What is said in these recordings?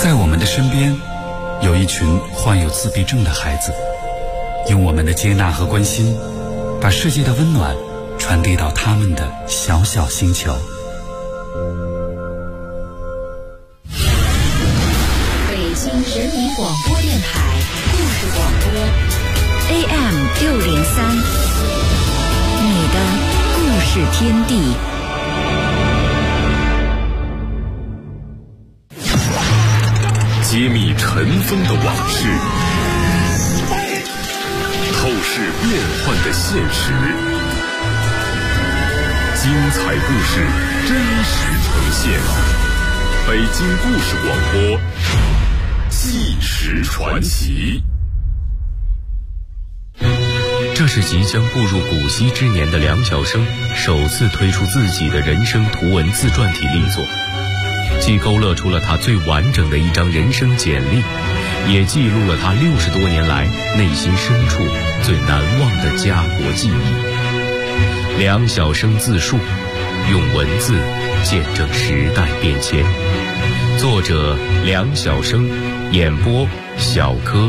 在我们的身边，有一群患有自闭症的孩子，用我们的接纳和关心，把世界的温暖传递到他们的小小星球。 北京人民广播电台故事广播 AM603，你的故事天地。 揭秘尘封的往事，透视变幻的现实，精彩故事真实呈现。北京故事广播，纪实传奇。这是即将步入古稀之年的梁晓声首次推出自己的人生图文自传体力作，既勾勒出了他最完整的一张人生简历，也记录了他60多年来内心深处最难忘的家国记忆。梁晓声自述，用文字见证时代变迁。作者梁晓声，演播小柯。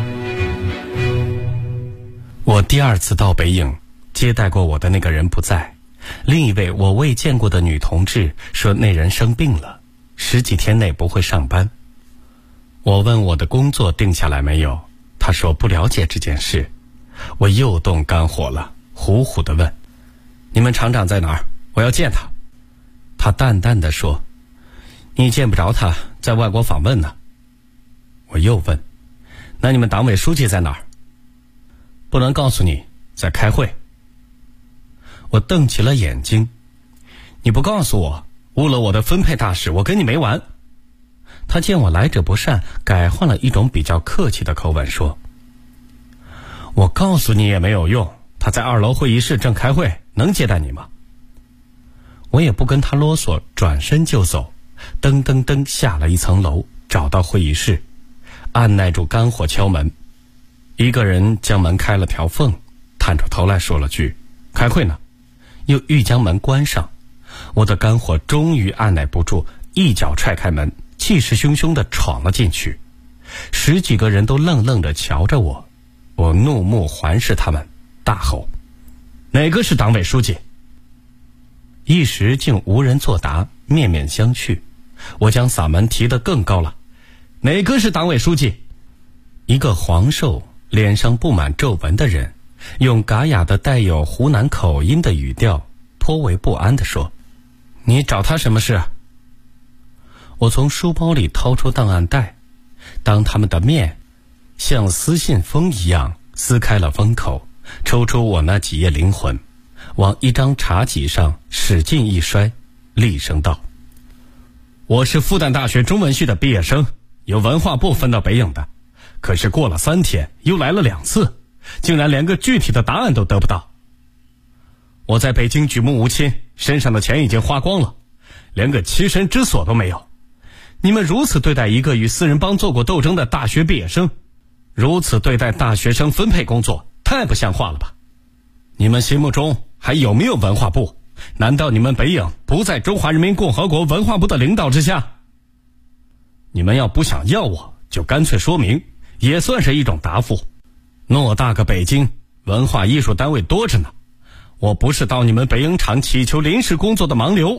我第二次到北影，接待过我的那个人不在，另一位我未见过的女同志说那人生病了，10几天内不会上班。我问我的工作定下来没有，他说不了解这件事。我又动肝火了，虎虎地问：你们厂长在哪儿？我要见他。他淡淡地说：你见不着他，在外国访问呢。我又问：那你们党委书记在哪儿？不能告诉你，在开会。我瞪起了眼睛：你不告诉我，误了我的分配大事，我跟你没完。他见我来者不善，改换了一种比较客气的口吻说：我告诉你也没有用，他在2楼会议室正开会，能接待你吗？我也不跟他啰嗦，转身就走，噔噔噔下了1层楼，找到会议室，按耐住肝火敲门。一个人将门开了条缝，探出头来说了句：开会呢，又欲将门关上。我的肝火终于按耐不住，一脚踹开门，气势汹汹地闯了进去。10几个人都愣愣地瞧着我，我怒目环视他们，大吼：哪个是党委书记？一时竟无人作答，面面相觑。我将嗓门提得更高了：哪个是党委书记？一个黄瘦脸上布满皱纹的人用嘎哑的带有湖南口音的语调颇为不安地说：你找他什么事？我从书包里掏出档案袋，当他们的面像撕信封一样撕开了封口，抽出我那几页灵魂，往一张茶几上使劲一摔，厉声道：我是复旦大学中文系的毕业生，由文化部分到北影的，可是过了3天又来了2次，竟然连个具体的答案都得不到。我在北京举目无亲，身上的钱已经花光了，连个栖身之所都没有。你们如此对待一个与四人帮做过斗争的大学毕业生，如此对待大学生分配工作，太不像话了吧？你们心目中还有没有文化部？难道你们北影不在中华人民共和国文化部的领导之下？你们要不想要我，就干脆说明，也算是一种答复。偌大个北京，文化艺术单位多着呢，我不是到你们北影厂祈求临时工作的盲流。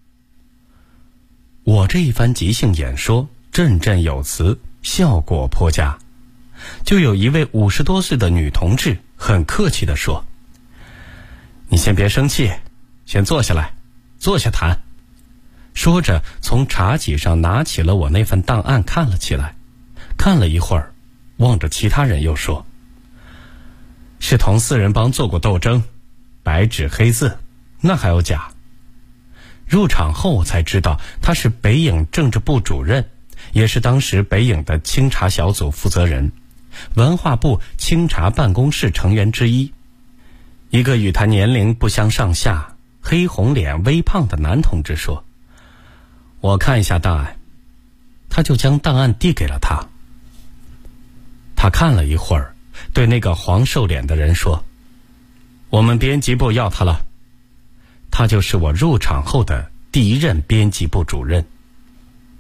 我这一番即兴演说振振有词，效果颇佳。就有一位50多岁的女同志很客气地说：你先别生气，先坐下来，坐下谈。说着从茶几上拿起了我那份档案看了起来，看了一会儿，望着其他人又说：是同四人帮做过斗争，白纸黑字，那还有假？入场后我才知道他是北影政治部主任，也是当时北影的清查小组负责人，文化部清查办公室成员之一。一个与他年龄不相上下、黑红脸微胖的男同志说：我看一下档案。他就将档案递给了他。他看了一会儿，对那个黄瘦脸的人说：我们编辑部要他了。他就是我入场后的第1任编辑部主任。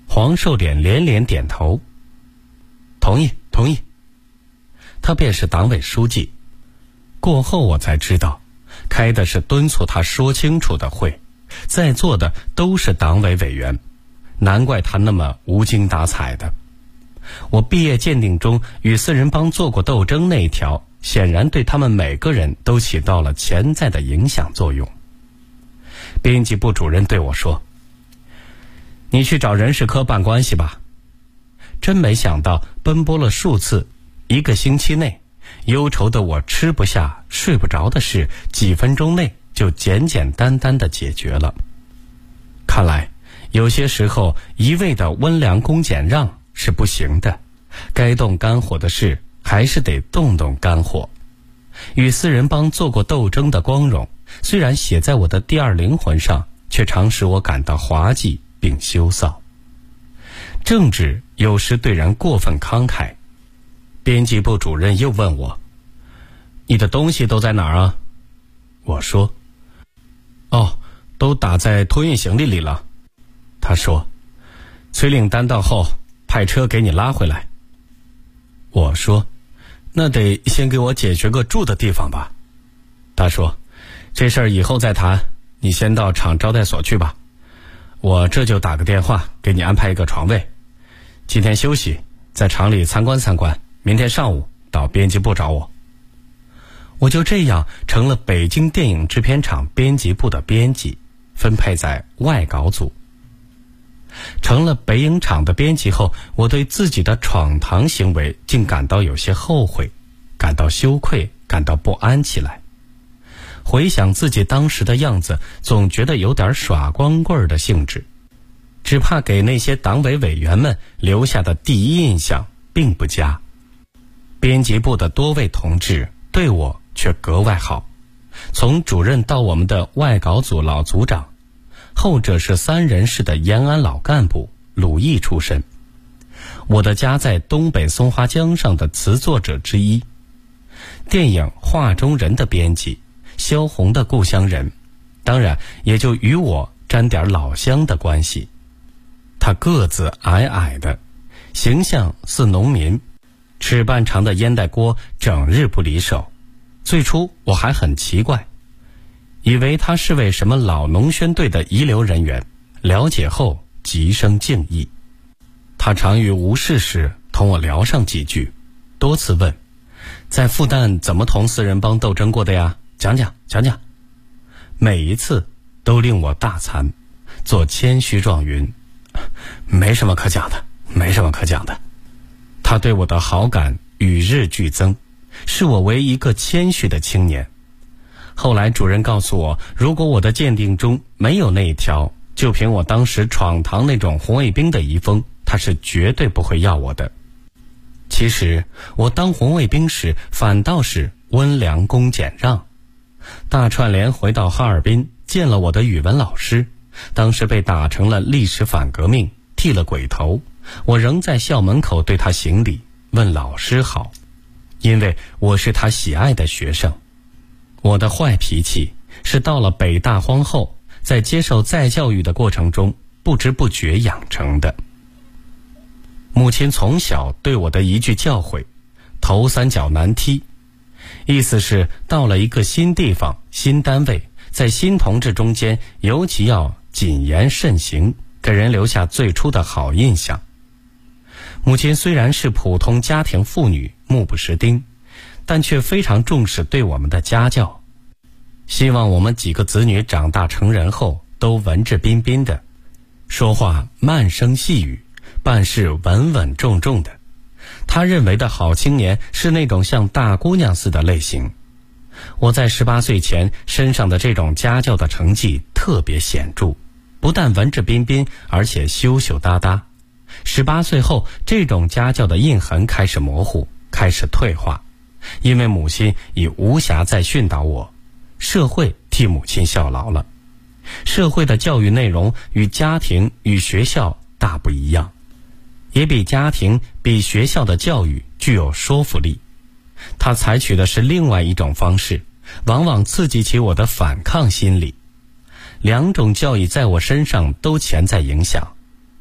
黄瘦脸连连点头，同意同意。他便是党委书记。过后我才知道，开的是敦促他说清楚的会，在座的都是党委委员，难怪他那么无精打采的。我毕业鉴定中与四人帮做过斗争那一条，显然对他们每个人都起到了潜在的影响作用。编辑部主任对我说：“你去找人事科办关系吧。”真没想到，奔波了数次，1个星期内，忧愁的我吃不下睡不着的事，几分钟内就简简单单地解决了。看来有些时候一味的温良恭俭让是不行的，该动肝火的事还是得动动肝火。与四人帮做过斗争的光荣，虽然写在我的第二灵魂上，却常使我感到滑稽并羞臊。政治有时对人过分慷慨。编辑部主任又问我：“你的东西都在哪儿啊？”我说：“哦，都打在托运行李里了。”他说：“催领单到后，派车给你拉回来。”我说：“那得先给我解决个住的地方吧。”他说：“这事儿以后再谈，你先到厂招待所去吧。我这就打个电话给你安排一个床位。今天休息，在厂里参观参观，明天上午到编辑部找我。”我就这样成了北京电影制片厂编辑部的编辑，分配在外稿组。成了北影厂的编辑后，我对自己的闯堂行为竟感到有些后悔，感到羞愧，感到不安起来。回想自己当时的样子，总觉得有点耍光棍的性质，只怕给那些党委委员们留下的第一印象并不佳。编辑部的多位同志对我却格外好，从主任到我们的外稿组老组长，后者是3人室的延安老干部鲁毅出身，我的家在东北松花江上的词作者之一，电影《画中人》的编辑萧红的故乡人，当然也就与我沾点老乡的关系。他个子矮矮的，形象似农民，尺半长的烟袋锅整日不离手。最初我还很奇怪，以为他是位什么老农宣队的遗留人员，了解后极生敬意。他常于无事时同我聊上几句，多次问：“在复旦怎么同四人帮斗争过的呀？讲讲讲讲。”每一次都令我大惭，做谦虚状云：“没什么可讲的，没什么可讲的。”他对我的好感与日俱增，是我为一个谦虚的青年。后来主任告诉我，如果我的鉴定中没有那一条，就凭我当时闯堂那种红卫兵的遗风，他是绝对不会要我的。其实我当红卫兵时反倒是温良恭俭让。大串联回到哈尔滨，见了我的语文老师，当时被打成了历史反革命，剃了鬼头，我仍在校门口对他行礼，问老师好，因为我是他喜爱的学生。我的坏脾气是到了北大荒后，在接受再教育的过程中不知不觉养成的。母亲从小对我的一句教诲：头3脚难踢，意思是到了一个新地方、新单位，在新同志中间尤其要谨言慎行，给人留下最初的好印象。母亲虽然是普通家庭妇女，目不识丁，但却非常重视对我们的家教，希望我们几个子女长大成人后都文质彬彬的，说话慢声细语，办事稳稳重重的。他认为的好青年是那种像大姑娘似的类型。我在18岁前身上的这种家教的成绩特别显著，不但文质彬彬，而且羞羞答答。18岁后，这种家教的印痕开始模糊，开始退化，因为母亲已无暇再训导我，社会替母亲效劳了。社会的教育内容与家庭与学校大不一样，也比家庭比学校的教育具有说服力。他采取的是另外一种方式，往往刺激起我的反抗心理。2种教育在我身上都潜在影响，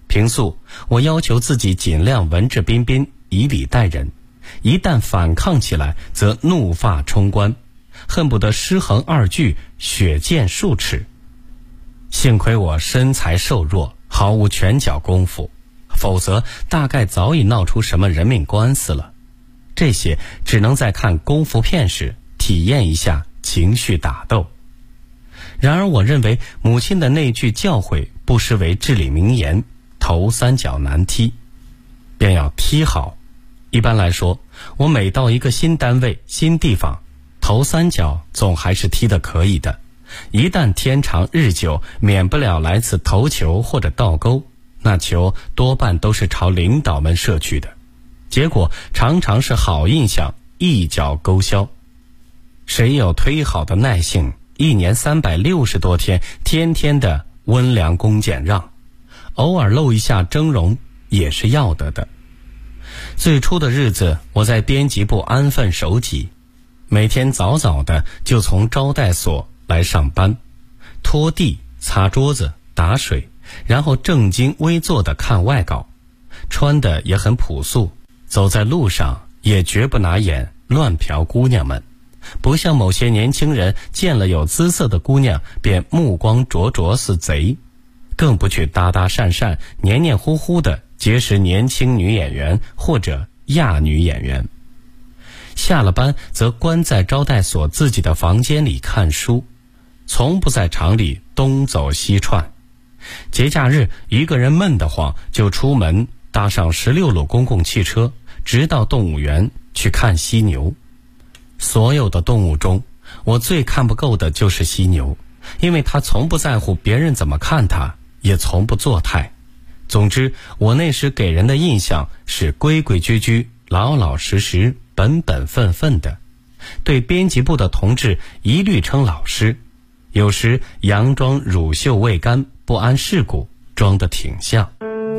平素我要求自己尽量文质彬彬，以礼待人，一旦反抗起来则怒发冲冠，恨不得尸横2句，血溅数尺。幸亏我身材瘦弱，毫无拳脚功夫，否则大概早已闹出什么人命官司了。这些只能在看功夫片时体验一下情绪打斗。然而我认为母亲的那句教诲不失为至理名言，头3脚难踢，便要踢好。一般来说，我每到一个新单位新地方，头3脚总还是踢得可以的，一旦天长日久，免不了来次头球或者倒钩，那球多半都是朝领导们射去的，结果常常是好印象一脚勾销。谁有忒好的耐性，1年360多天，天天的温良恭俭让，偶尔露一下峥嵘也是要得的。最初的日子，我在编辑部安分守己，每天早早的就从招待所来上班，拖地、擦桌子、打水，然后正襟危坐的看外稿，穿的也很朴素，走在路上也绝不拿眼乱瞟姑娘们，不像某些年轻人见了有姿色的姑娘便目光灼灼似贼，更不去搭搭讪讪黏黏糊糊的结识年轻女演员或者亚女演员。下了班则关在招待所自己的房间里看书，从不在厂里东走西窜。节假日一个人闷得慌，就出门搭上16路公共汽车，直到动物园去看犀牛。所有的动物中，我最看不够的就是犀牛，因为它从不在乎别人怎么看它，也从不作态。总之，我那时给人的印象是规规矩矩、老老实实、本本分分的，对编辑部的同志一律称老师，有时佯装乳臭未干、不谙世故，装得挺像。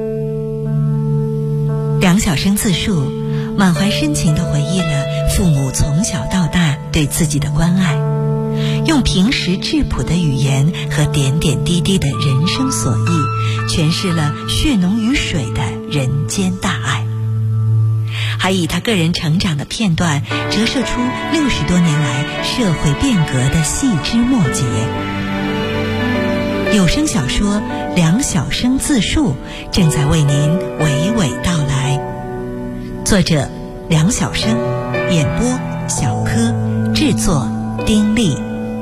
梁晓声自述，满怀深情地回忆了父母从小到大对自己的关爱，用平实质朴的语言和点点滴滴的人生所忆，诠释了血浓于水的人间大爱，还以他个人成长的片段折射出60多年来社会变革的细枝末节。有声小说《梁晓声自述》正在为您娓娓道来，作者梁晓声，演播小柯，制作丁力。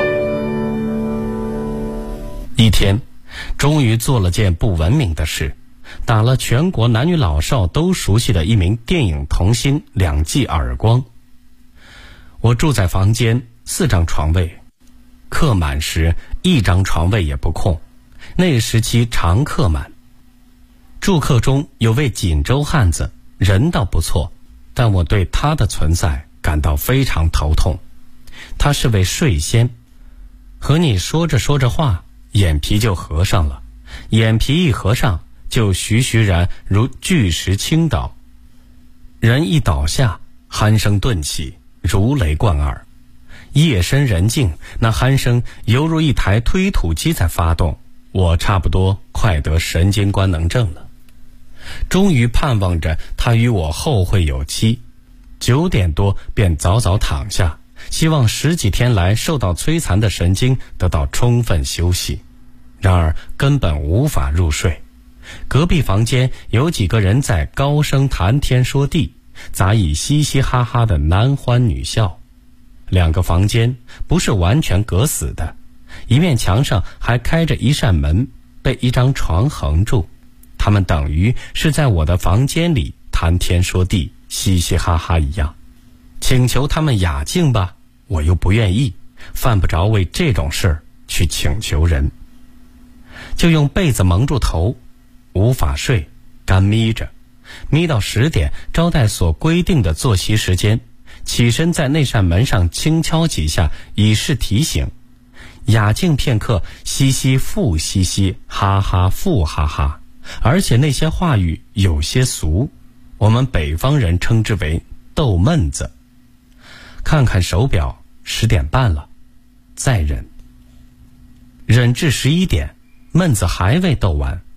一天，终于做了件不文明的事，打了全国男女老少都熟悉的一名电影童星2记耳光。我住在房间，4张床位，客满时1张床位也不空，那时期常客满。住客中有位锦州汉子，人倒不错，但我对他的存在感到非常头痛。他是位睡仙，和你说着说着话，眼皮就合上了，眼皮一合上，就徐徐然如巨石倾倒，人一倒下，鼾声顿起，如雷贯耳。夜深人静，那鼾声犹如一台推土机在发动，我差不多快得神经官能症了。终于盼望着他与我后会有期，9点多便早早躺下，希望10几天来受到摧残的神经得到充分休息。然而根本无法入睡，隔壁房间有几个人在高声谈天说地，杂以嘻嘻哈哈的男欢女笑。2个房间不是完全隔死的，一面墙上还开着一扇门，被一张床横住，他们等于是在我的房间里谈天说地，嘻嘻哈哈一样。请求他们雅静吧，我又不愿意，犯不着为这种事儿去请求人，就用被子蒙住头，无法睡，干眯着，眯到10点，招待所规定的作息时间，起身在那扇门上轻敲几下，以示提醒。雅静片刻，嘻嘻复嘻嘻，哈哈复哈哈，而且那些话语有些俗，我们北方人称之为逗闷子。看看手表，10点半了，再忍至11点，闷子还未逗完。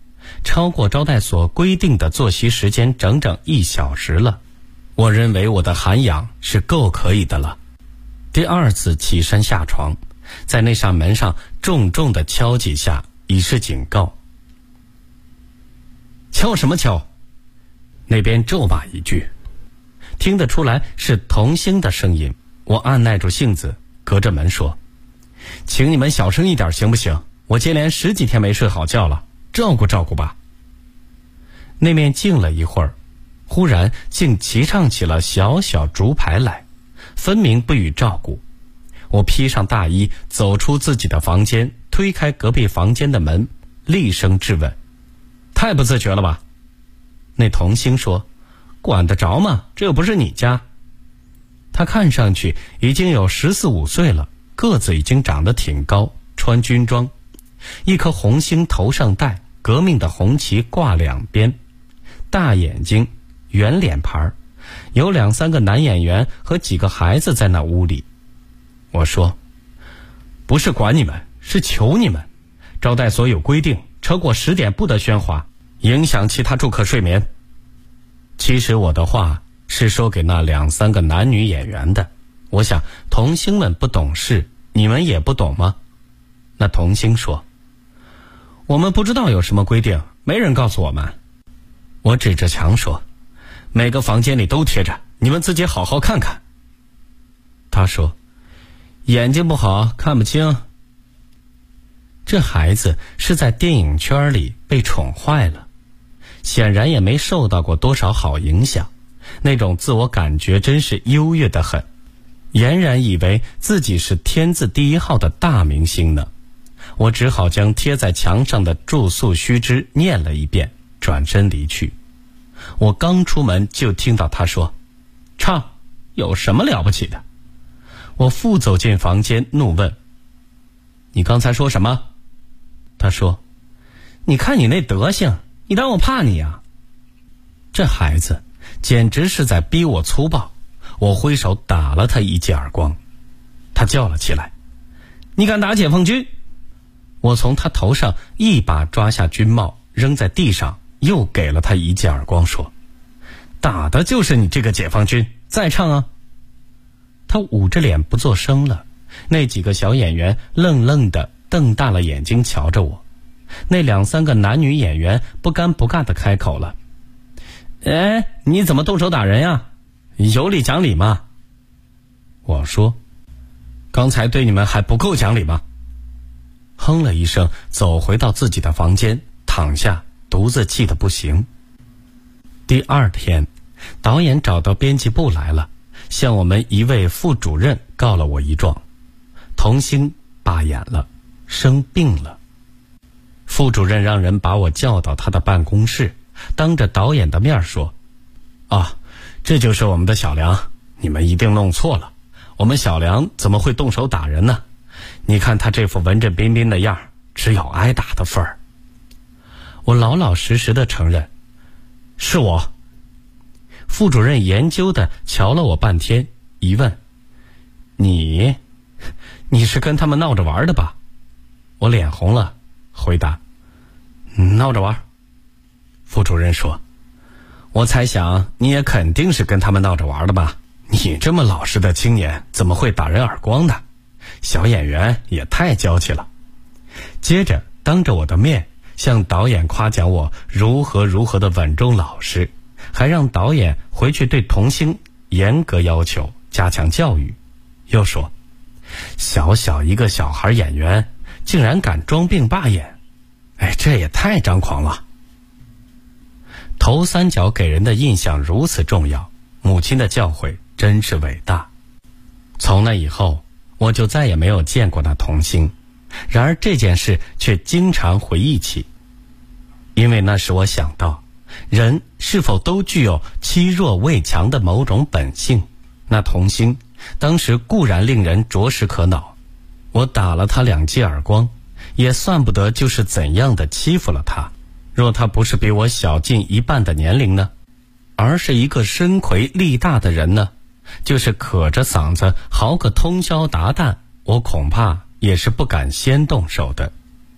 超过招待所规定的作息时间整整1小时了。我认为我的涵养是够可以的了。第2次起身下床，在那扇门上重重地敲几下，以示警告。敲什么敲？那边咒骂一句，听得出来是童星的声音。我按耐住性子，隔着门说：请你们小声一点行不行？我接连10几天没睡好觉了，照顾照顾吧。那面静了一会儿，忽然竟齐唱起了小小竹排来，分明不予照顾。我披上大衣，走出自己的房间，推开隔壁房间的门，厉声质问：太不自觉了吧？那童星说：管得着吗？这又不是你家。他看上去已经有14、15岁了，个子已经长得挺高，穿军装，一颗红星头上戴，革命的红旗挂两边，大眼睛，圆脸盘，有2、3个男演员和几个孩子在那屋里。我说：不是管你们，是求你们，招待所有规定，超过10点不得喧哗，影响其他住客睡眠。其实我的话是说给那2、3个男女演员的，我想童星们不懂事，你们也不懂吗？那童星说：我们不知道有什么规定，没人告诉我们。我指着墙说：每个房间里都贴着，你们自己好好看看。他说：眼睛不好，看不清。这孩子是在电影圈里被宠坏了，显然也没受到过多少好影响，那种自我感觉真是优越得很，俨然以为自己是天字第1号的大明星呢。我只好将贴在墙上的住宿须知念了一遍，转身离去。我刚出门就听到他说：唱，有什么了不起的？我复走进房间，怒问：你刚才说什么？他说：你看你那德行，你当我怕你啊？这孩子简直是在逼我粗暴，我挥手打了他一记耳光。他叫了起来：你敢打解放军？我从他头上一把抓下军帽，扔在地上，又给了他一记耳光，说：打的就是你这个解放军，再唱啊！他捂着脸不作声了，那几个小演员愣愣地瞪大了眼睛瞧着我。那2、3个男女演员不尴不尬地开口了：哎，你怎么动手打人呀？有理讲理吗？我说：刚才对你们还不够讲理吗？哼了一声，走回到自己的房间，躺下，独自气得不行。第2天，导演找到编辑部来了，向我们一位副主任告了我一状，童星罢演了，生病了。副主任让人把我叫到他的办公室，当着导演的面说：啊，这就是我们的小梁，你们一定弄错了，我们小梁怎么会动手打人呢？你看他这副文质彬彬的样，只有挨打的份儿。我老老实实的承认：是我。副主任研究的瞧了我半天，一问：你是跟他们闹着玩的吧？我脸红了，回答：闹着玩。副主任说：我猜想你也肯定是跟他们闹着玩的吧？你这么老实的青年，怎么会打人耳光呢？小演员也太娇气了。接着当着我的面向导演夸奖我如何的稳重老实，还让导演回去对童星严格要求，加强教育。又说：小小一个小孩演员竟然敢装病罢演，哎，这也太张狂了。头三角给人的印象如此重要，母亲的教诲真是伟大。从那以后，我就再也没有见过那童星，然而这件事却经常回忆起，因为那时我想到，人是否都具有欺弱畏强的某种本性？那童星当时固然令人着实可恼，我打了他2记耳光，也算不得就是怎样的欺负了他。若他不是比我小近1半的年龄呢，而是一个身魁力大的人呢，就是可着嗓子嚎个通宵达旦，我恐怕也是不敢先动手的。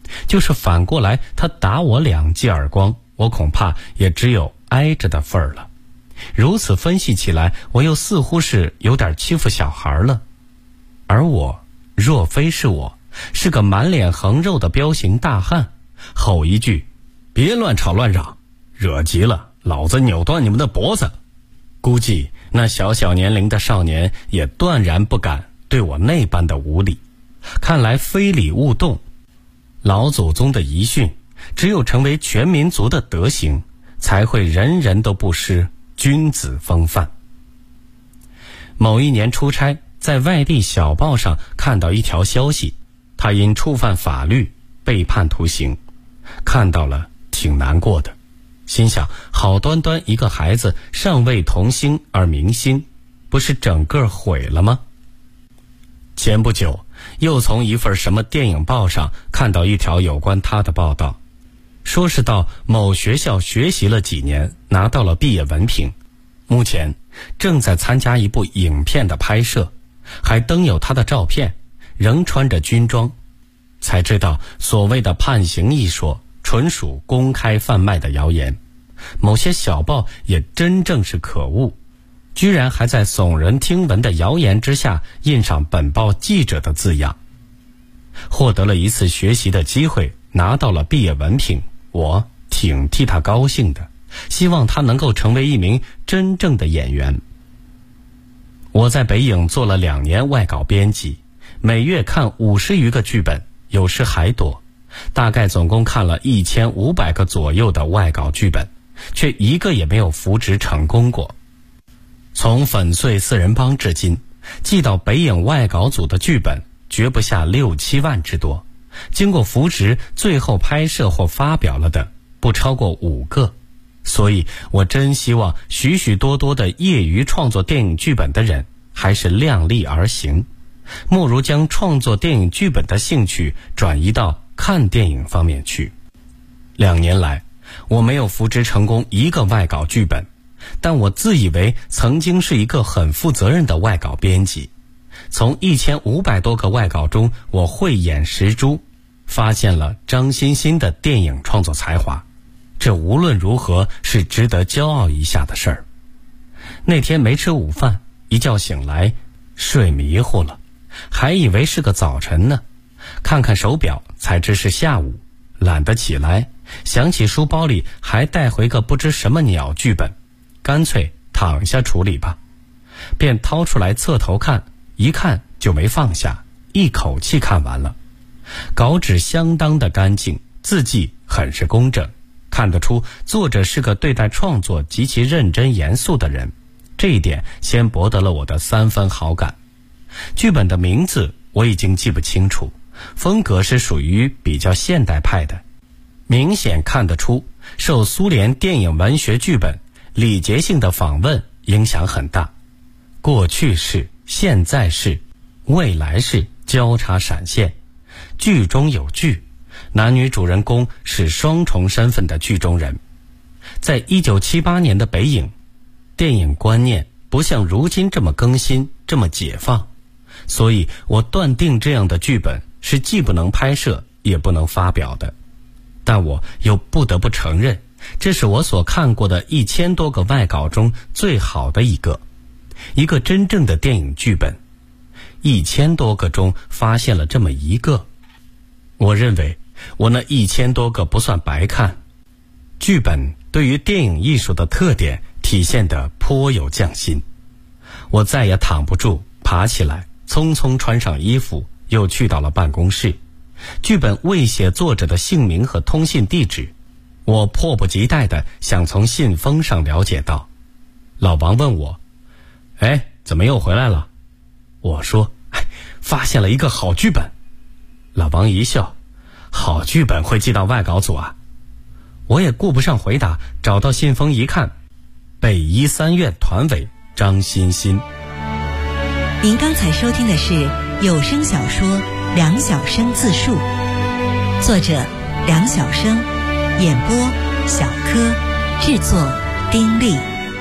就是反过来他打我2记耳光，我恐怕也只有挨着的份儿了。如此分析起来，我又似乎是有点欺负小孩了。而我若非是我，是个满脸横肉的彪形大汉，吼一句别乱吵乱嚷，惹急了老子扭断你们的脖子，估计那小小年龄的少年也断然不敢对我那般的无礼。看来非礼勿动，老祖宗的遗训，只有成为全民族的德行，才会人人都不失君子风范。某一年出差，在外地小报上看到一条消息，他因触犯法律被判徒刑，看到了挺难过的，心想好端端一个孩子尚未童心而明心，不是整个毁了吗？前不久又从一份什么电影报上看到一条有关他的报道，说是到某学校学习了几年，拿到了毕业文凭，目前正在参加一部影片的拍摄，还登有他的照片，仍穿着军装。才知道所谓的判刑一说纯属公开贩卖的谣言，某些小报也真正是可恶，居然还在耸人听闻的谣言之下印上本报记者的字样。获得了一次学习的机会，拿到了毕业文凭，我挺替他高兴的，希望他能够成为一名真正的演员。我在北影做了2年外稿编辑，每月看50余个剧本，有时还多，大概总共看了1500个左右的外稿剧本，却一个也没有扶植成功过。从粉碎4人帮至今，寄到北影外稿组的剧本绝不下6、7万之多，经过扶植最后拍摄或发表了的不超过5个。所以我真希望许许多多的业余创作电影剧本的人还是量力而行，莫如将创作电影剧本的兴趣转移到看电影方面去。2年来我没有扶植成功一个外稿剧本，但我自以为曾经是一个很负责任的外稿编辑。从1500多个外稿中，我慧眼识珠，发现了张欣欣的电影创作才华，这无论如何是值得骄傲一下的事儿。那天没吃午饭，一觉醒来睡迷糊了，还以为是个早晨呢，看看手表才知是下午，懒得起来，想起书包里还带回个不知什么鸟剧本，干脆躺下处理吧，便掏出来侧头看，一看就没放下，一口气看完了。稿纸相当的干净，字迹很是工整，看得出作者是个对待创作极其认真严肃的人，这一点先博得了我的3分好感。剧本的名字我已经记不清楚，风格是属于比较现代派的，明显看得出受苏联电影文学剧本礼节性的访问影响很大，过去式、现在式、未来式交叉闪现，剧中有剧，男女主人公是双重身份的剧中人。在1978年的北影，电影观念不像如今这么更新，这么解放，所以我断定这样的剧本是既不能拍摄也不能发表的。但我又不得不承认，这是我所看过的1000多个外稿中最好的一个真正的电影剧本。1000多个中发现了这么一个，我认为我那1000多个不算白看。剧本对于电影艺术的特点体现得颇有匠心。我再也躺不住，爬起来，匆匆穿上衣服，又去到了办公室。剧本未写作者的姓名和通信地址，我迫不及待地想从信封上了解到。老王问我，怎么又回来了？我说，发现了一个好剧本。老王一笑，好剧本会寄到外稿组啊？我也顾不上回答，找到信封一看，北医3院团委张欣欣。 您刚才收听的是有声小说《梁晓声自述》，作者梁晓声，演播小柯，制作丁力。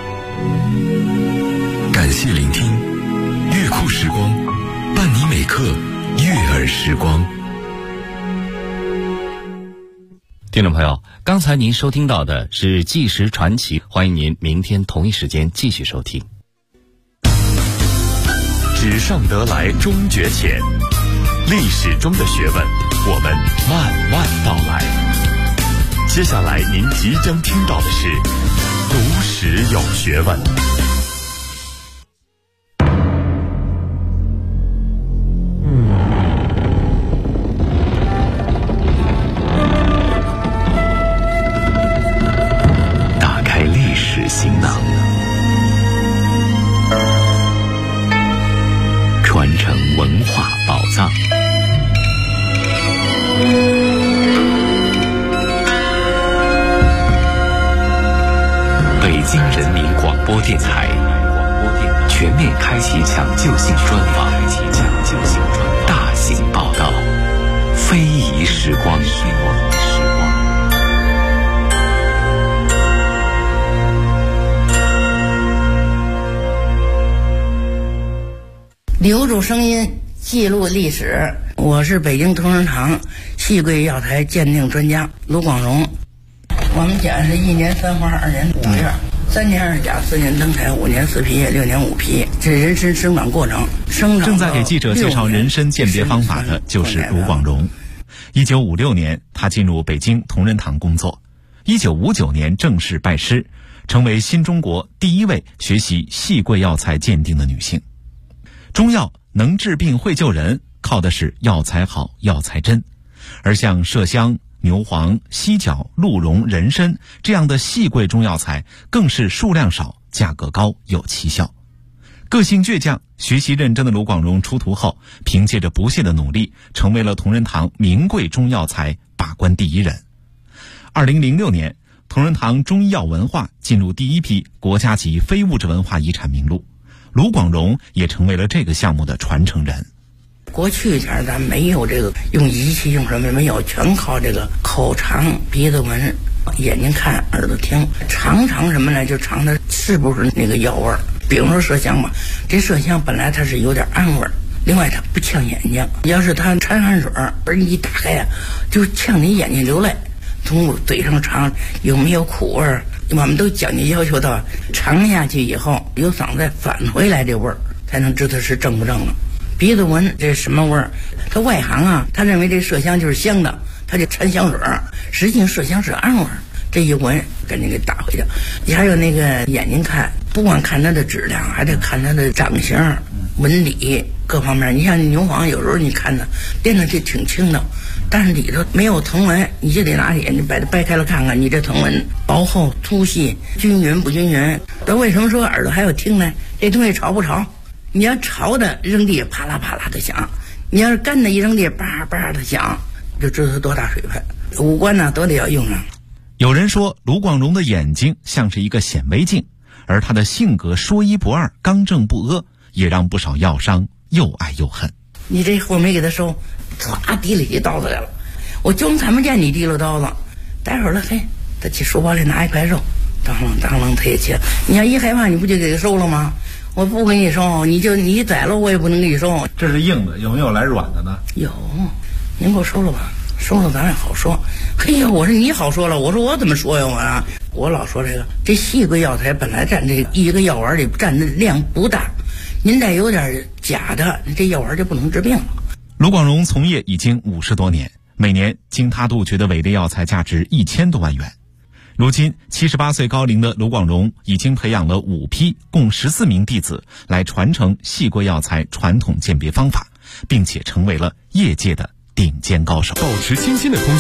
感谢聆听，乐库时光，伴你每刻悦耳时光。 听众朋友，刚才您收听到的是《纪实传奇》，欢迎您明天同一时间继续收听。 纸上得来终觉浅，历史中的学问，我们慢慢道来。接下来您即将听到的是读史有学问。打开历史行囊，传承文化宝藏。北京人民广播电台全面开启抢救性专访，大型报道，非遗时光。 留住声音，记录历史。我是北京同仁堂戏柜药材鉴定专家卢广荣。我们讲是1年3花2年5月，3年2甲4年登台5年4皮6年5皮，这人参生长过程。 正在给记者介绍人参鉴别方法的就是卢广荣。1956年，他进入北京同仁堂工作。1959年正式拜师，成为新中国第一位学习戏柜药材鉴定的女性。中药能治病会救人，靠的是药材好、药材真。而像麝香、牛黄、犀角、鹿茸、人参这样的细贵中药材，更是数量少、价格高、有奇效。个性倔强、学习认真的卢广荣出徒后，凭借着不懈的努力，成为了同仁堂名贵中药材把关第一人。2006年，同仁堂中医药文化进入第一批国家级非物质文化遗产名录，卢广荣也成为了这个项目的传承人。 过去前咱没有这个用仪器用什么没有，全靠这个口尝、鼻子闻、眼睛看、耳朵听。尝什么呢？就尝它是不是那个药味儿。比如说麝香吧，这麝香本来它是有点暗味儿，另外它不呛眼睛。要是它掺汗水，而你一打开呀，就呛你眼睛流泪。从嘴上尝有没有苦味儿，我们都讲究要求到尝下去以后，由嗓子再返回来这味儿，才能知道是正不正了。鼻子闻这什么味儿？他外行啊，他认为这麝香就是香的，他就掺香水，实际上麝香是暗味儿。这一闻赶紧给打回去。你还有那个眼睛看，不光看它的质量，还得看它的长相、纹理各方面。你像牛黄，有时候你看它变得就挺轻的，但是里头没有藤纹，你就得拿眼睛把它掰开了看看，你这藤纹薄厚、粗细、均匀不均匀。那为什么说耳朵还有听呢？这东西潮不潮？你要潮的扔地啪啦啪啦的响，你要是干的一扔地叭叭的响，就知道它多大水分。五官呢都得要用上。 有人说卢广荣的眼睛像是一个显微镜，而他的性格说一不二、刚正不阿，也让不少药商又爱又恨。 你这货没给他收，唰提了起刀子来了，我就看不见你提了刀子，待会儿了，嘿，他去书包里拿一块肉，当啷他也切。你要一害怕，你不就给他收了吗？我不给你收，你宰了我也不能给你收。 这是硬的，有没有来软的呢？ 有，您给我收了吧，收了咱也好说。嘿呀，我说你好说了，我说我怎么说呀我老说这细贵药材本来占这一个药丸里占的量不大，您再有点假的，这药丸就不能治病了。 卢广荣从业已经50多年，每年经他杜绝的伪劣药材价值1000多万元。如今78岁高龄的卢广荣已经培养了5批共14名弟子来传承细贵药材传统鉴别方法，并且成为了业界的顶尖高手。 保持新鲜的空气。